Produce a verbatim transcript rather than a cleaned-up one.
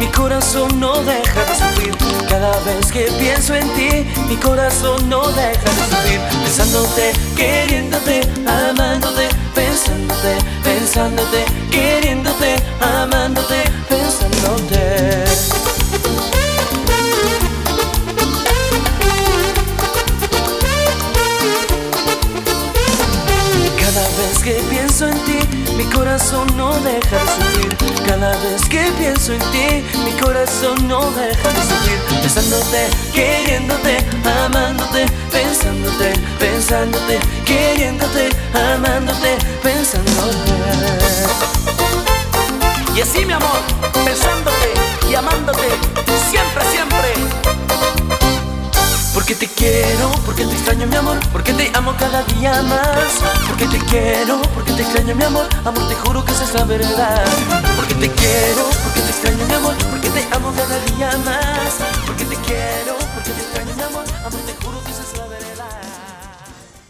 mi corazón no deja de sufrir. Cada vez que pienso en ti, mi corazón no deja de sufrir. Pensándote, queriéndote, amándote, pensándote, pensándote, queriéndote, amándote, pensándote. Cada vez que pienso en ti, mi corazón no deja de sufrir. Cada vez que pienso en ti, mi corazón no deja de sufrir. Pensándote, queriéndote, amándote, pensándote, pensándote, queriéndote, amándote, pensándote. Y así, mi amor, pensándote y amándote siempre, siempre. Porque te quiero, porque te extraño mi amor, porque te amo cada día más. Porque te quiero, porque te extraño mi amor, amor te juro que esa es la verdad. Porque te quiero, porque te extraño mi amor, porque te amo cada día más. Porque